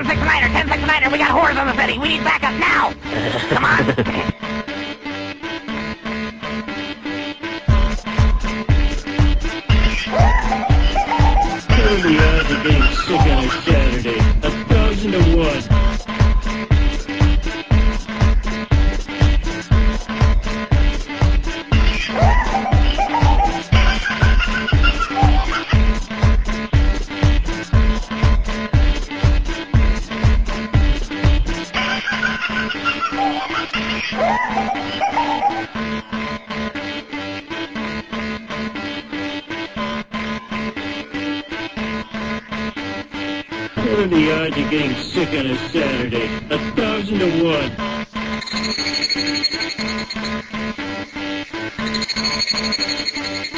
10-6-9er, 10-6-9er, we got whores on the city. We need backup now. Come on. What are the odds of getting sick on a Saturday? 1,000 to 1. What are the odds of getting sick on a Saturday? 1,000 to 1.